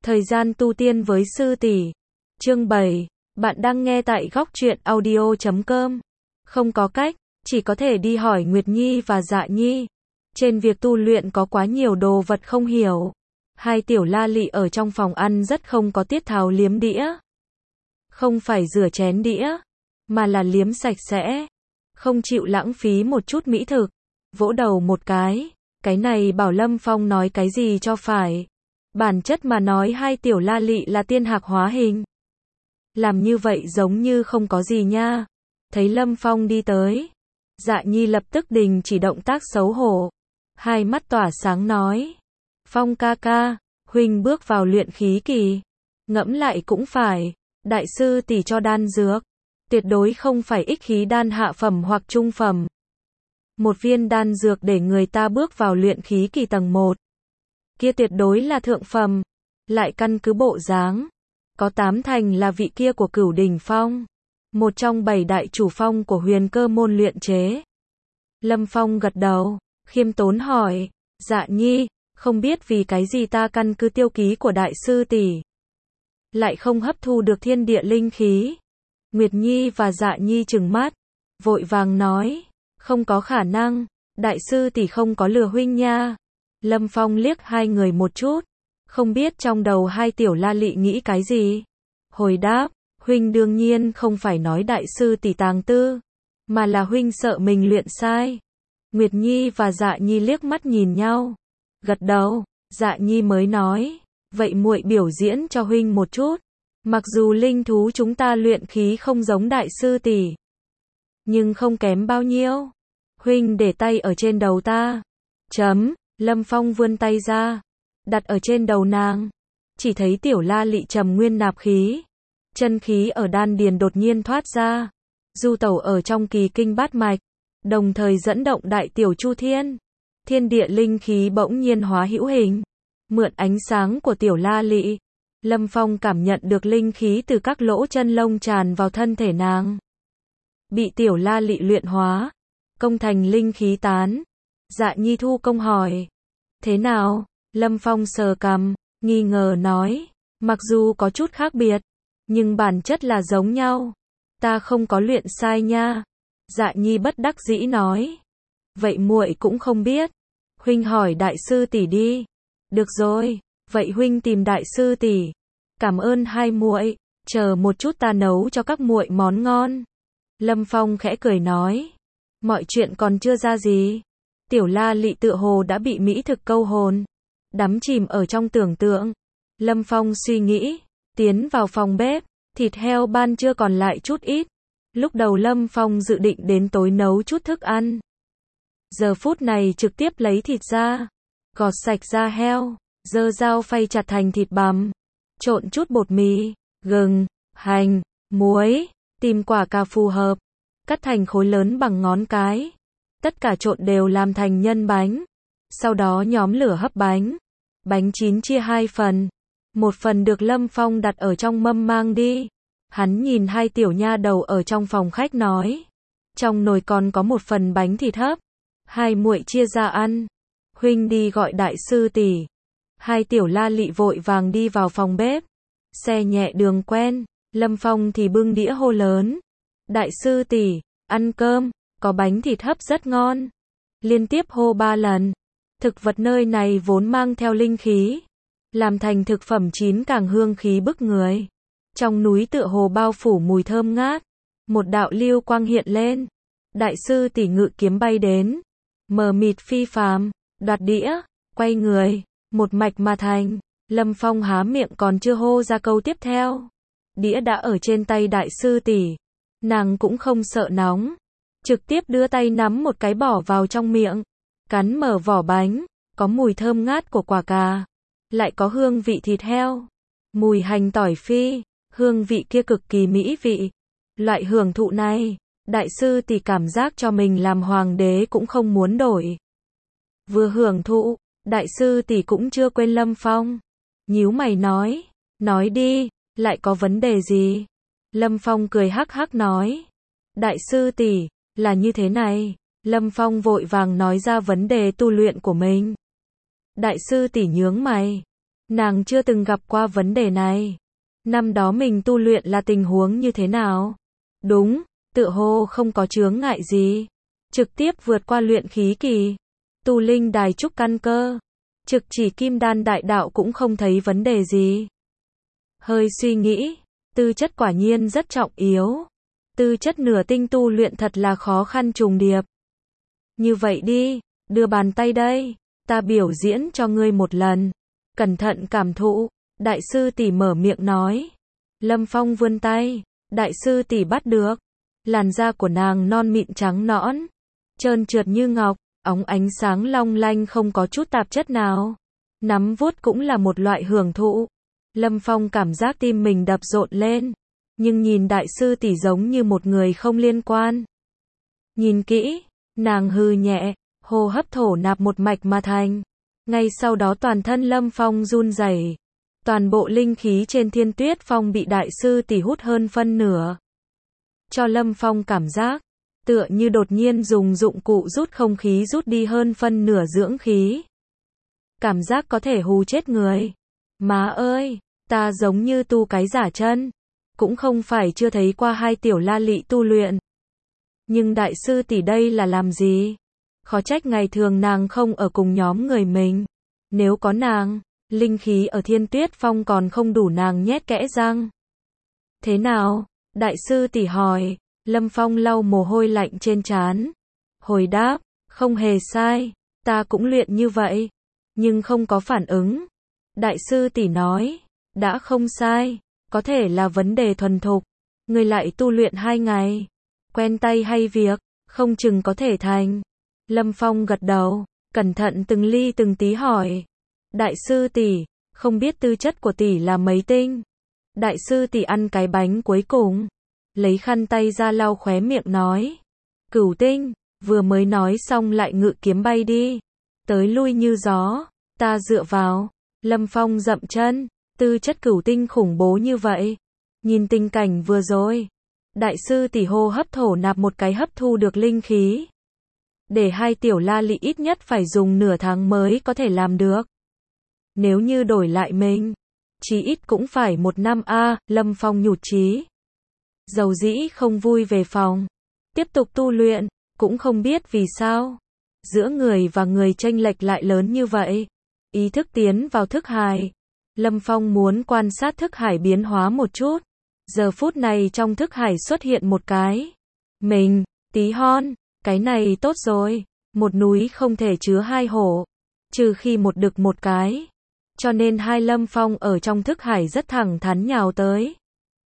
Thời gian tu tiên với sư tỷ. Chương 7. Bạn đang nghe tại góc truyện audio.com. Không có cách, chỉ có thể đi hỏi Nguyệt Nhi và Dạ Nhi. Trên việc tu luyện có quá nhiều đồ vật không hiểu. Hai tiểu la lị ở trong phòng ăn rất không có tiết tháo liếm đĩa. Không phải rửa chén đĩa, mà là liếm sạch sẽ. Không chịu lãng phí một chút mỹ thực. Vỗ đầu một cái này bảo Lâm Phong nói cái gì cho phải. Bản chất mà nói hai tiểu la lị là tiên hạc hóa hình. Làm như vậy giống như không có gì nha. Thấy Lâm Phong đi tới, Dạ Nhi lập tức đình chỉ động tác xấu hổ. Hai mắt tỏa sáng nói. Phong ca ca, huynh bước vào luyện khí kỳ. Ngẫm lại cũng phải, đại sư tỷ cho đan dược. Tuyệt đối không phải ích khí đan hạ phẩm hoặc trung phẩm. Một viên đan dược để người ta bước vào luyện khí kỳ tầng 1. Kia tuyệt đối là thượng phẩm. Lại căn cứ bộ dáng, có 8 thành là vị kia của Cửu Đỉnh Phong. Một trong 7 đại chủ phong của Huyền Cơ môn luyện chế. Lâm Phong gật đầu, khiêm tốn hỏi. Dạ Nhi, không biết vì cái gì ta căn cứ tiêu ký của đại sư tỷ lại không hấp thu được thiên địa linh khí. Nguyệt Nhi và Dạ Nhi trừng mắt, vội vàng nói. Không có khả năng, đại sư tỷ không có lừa huynh nha. Lâm Phong liếc hai người một chút, không biết trong đầu hai tiểu la lị nghĩ cái gì. Hồi đáp, huynh đương nhiên không phải nói đại sư tỷ tàng tư, mà là huynh sợ mình luyện sai. Nguyệt Nhi và Dạ Nhi liếc mắt nhìn nhau, gật đầu. Dạ Nhi mới nói, vậy muội biểu diễn cho huynh một chút. Mặc dù linh thú chúng ta luyện khí không giống đại sư tỷ, nhưng không kém bao nhiêu. Huynh để tay ở trên đầu ta. Chấm. Lâm Phong vươn tay ra, đặt ở trên đầu nàng. Chỉ thấy tiểu la lị trầm nguyên nạp khí. Chân khí ở đan điền đột nhiên thoát ra, du tẩu ở trong kỳ kinh bát mạch, đồng thời dẫn động đại tiểu chu thiên. Thiên địa linh khí bỗng nhiên hóa hữu hình. Mượn ánh sáng của tiểu la lị, Lâm Phong cảm nhận được linh khí từ các lỗ chân lông tràn vào thân thể nàng. Bị tiểu la lị luyện hóa, công thành linh khí tán. Dạ Nhi thu công hỏi. Thế nào? Lâm Phong sờ cằm, nghi ngờ nói. Mặc dù có chút khác biệt, nhưng bản chất là giống nhau. Ta không có luyện sai nha. Dạ Nhi bất đắc dĩ nói. Vậy muội cũng không biết. Huynh hỏi đại sư tỷ đi. Được rồi, vậy huynh tìm đại sư tỷ. Cảm ơn hai muội, chờ một chút ta nấu cho các muội món ngon. Lâm Phong khẽ cười nói. Mọi chuyện còn chưa ra gì. Tiểu la lị tựa hồ đã bị mỹ thực câu hồn, đắm chìm ở trong tưởng tượng. Lâm Phong suy nghĩ, tiến vào phòng bếp, thịt heo ban trưa còn lại chút ít. Lúc đầu Lâm Phong dự định đến tối nấu chút thức ăn. Giờ phút này trực tiếp lấy thịt ra, gọt sạch da heo, giơ dao phay chặt thành thịt bằm, trộn chút bột mì, gừng, hành, muối, tìm quả cà phù hợp, cắt thành khối lớn bằng ngón cái. Tất cả trộn đều làm thành nhân bánh. Sau đó nhóm lửa hấp bánh. Bánh chín chia hai phần. Một phần được Lâm Phong đặt ở trong mâm mang đi. Hắn nhìn hai tiểu nha đầu ở trong phòng khách nói. Trong nồi còn có một phần bánh thịt hấp. Hai muội chia ra ăn. Huynh đi gọi đại sư tỷ. Hai tiểu la lị vội vàng đi vào phòng bếp. Xe nhẹ đường quen. Lâm Phong thì bưng đĩa hô lớn. Đại sư tỷ, ăn cơm. Có bánh thịt hấp rất ngon. Liên tiếp hô 3 lần. Thực vật nơi này vốn mang theo linh khí, làm thành thực phẩm chín càng hương khí bức người. Trong núi tựa hồ bao phủ mùi thơm ngát. Một đạo lưu quang hiện lên. Đại sư tỷ ngự kiếm bay đến. Mờ mịt phi phàm, đoạt đĩa, quay người, một mạch mà thành. Lâm Phong há miệng còn chưa hô ra câu tiếp theo. Đĩa đã ở trên tay đại sư tỷ. Nàng cũng không sợ nóng. Trực tiếp đưa tay nắm một cái bỏ vào trong miệng. Cắn mở vỏ bánh. Có mùi thơm ngát của quả cà. Lại có hương vị thịt heo. Mùi hành tỏi phi. Hương vị kia cực kỳ mỹ vị. Loại hưởng thụ này, đại sư tỷ cảm giác cho mình làm hoàng đế cũng không muốn đổi. Vừa hưởng thụ, đại sư tỷ cũng chưa quên Lâm Phong. Nhíu mày nói. Nói đi, lại có vấn đề gì? Lâm Phong cười hắc hắc nói. Đại sư tỷ, là như thế này. Lâm Phong vội vàng nói ra vấn đề tu luyện của mình. Đại sư tỷ nhướng mày. Nàng chưa từng gặp qua vấn đề này. Năm đó mình tu luyện là tình huống như thế nào? Đúng, tựa hồ không có chướng ngại gì. Trực tiếp vượt qua luyện khí kỳ. Tu linh đài trúc căn cơ. Trực chỉ kim đan đại đạo cũng không thấy vấn đề gì. Hơi suy nghĩ, tư chất quả nhiên rất trọng yếu. Tư chất nửa tinh tu luyện thật là khó khăn trùng điệp. Như vậy đi, đưa bàn tay đây, ta biểu diễn cho ngươi một lần. Cẩn thận cảm thụ, đại sư tỷ mở miệng nói. Lâm Phong vươn tay, đại sư tỷ bắt được. Làn da của nàng non mịn trắng nõn, trơn trượt như ngọc, óng ánh sáng long lanh không có chút tạp chất nào. Nắm vuốt cũng là một loại hưởng thụ. Lâm Phong cảm giác tim mình đập rộn lên, nhưng nhìn đại sư tỷ giống như một người không liên quan. Nhìn kỹ, nàng hừ nhẹ, hô hấp thổ nạp một mạch mà thành. Ngay sau đó toàn thân Lâm Phong run rẩy. Toàn bộ linh khí trên Thiên Tuyết Phong bị đại sư tỷ hút hơn phân nửa. Cho Lâm Phong cảm giác, tựa như đột nhiên dùng dụng cụ rút không khí rút đi hơn phân nửa dưỡng khí. Cảm giác có thể hù chết người. Má ơi, ta giống như tu cái giả chân. Cũng không phải chưa thấy qua hai tiểu la lị tu luyện. Nhưng đại sư tỷ đây là làm gì? Khó trách ngày thường nàng không ở cùng nhóm người mình. Nếu có nàng, linh khí ở Thiên Tuyết Phong còn không đủ nàng nhét kẽ răng. Thế nào? Đại sư tỷ hỏi. Lâm Phong lau mồ hôi lạnh trên trán. Hồi đáp, không hề sai, ta cũng luyện như vậy. Nhưng không có phản ứng. Đại sư tỷ nói, đã không sai, có thể là vấn đề thuần thục. Người lại tu luyện 2 ngày. Quen tay hay việc, không chừng có thể thành. Lâm Phong gật đầu, cẩn thận từng ly từng tí hỏi. Đại sư tỷ, không biết tư chất của tỷ là mấy tinh? Đại sư tỷ ăn cái bánh cuối cùng, lấy khăn tay ra lau khóe miệng nói. Cửu tinh, vừa mới nói xong lại ngự kiếm bay đi. Tới lui như gió, ta dựa vào. Lâm Phong dậm chân, tư chất cửu tinh khủng bố như vậy. Nhìn tình cảnh vừa rồi, đại sư tỷ hô hấp thổ nạp một cái hấp thu được linh khí. Để hai tiểu la lị ít nhất phải dùng nửa tháng mới có thể làm được. Nếu như đổi lại mình, chí ít cũng phải 1 năm a. Lâm Phong nhụt chí. Dầu dĩ không vui về phòng, tiếp tục tu luyện, cũng không biết vì sao. Giữa người và người chênh lệch lại lớn như vậy. Ý thức tiến vào thức hải. Lâm Phong muốn quan sát thức hải biến hóa một chút. Giờ phút này trong thức hải xuất hiện một cái. Mình, tí hon, cái này tốt rồi. Một núi không thể chứa 2 hổ. Trừ khi một đực một cái. Cho nên hai Lâm Phong ở trong thức hải rất thẳng thắn nhào tới.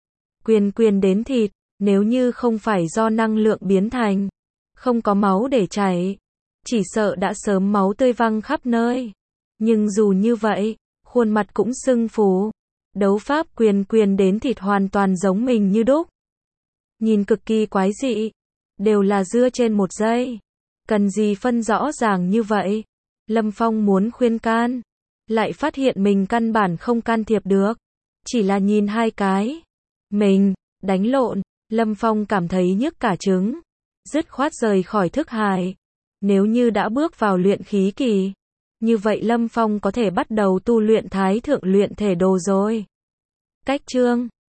Quyền đến thịt, nếu như không phải do năng lượng biến thành. Không có máu để chảy. Chỉ sợ đã sớm máu tươi văng khắp nơi. Nhưng dù như vậy, khuôn mặt cũng sưng phù. Đấu pháp quyền đến thịt hoàn toàn giống mình như đúc. Nhìn cực kỳ quái dị. Đều là dưa trên một giây. Cần gì phân rõ ràng như vậy? Lâm Phong muốn khuyên can. Lại phát hiện mình căn bản không can thiệp được. Chỉ là nhìn hai cái. Mình, đánh lộn. Lâm Phong cảm thấy nhức cả trứng. Dứt khoát rời khỏi thức hải. Nếu như đã bước vào luyện khí kỳ. Như vậy Lâm Phong có thể bắt đầu tu luyện thái thượng luyện thể đồ rồi. Cách chương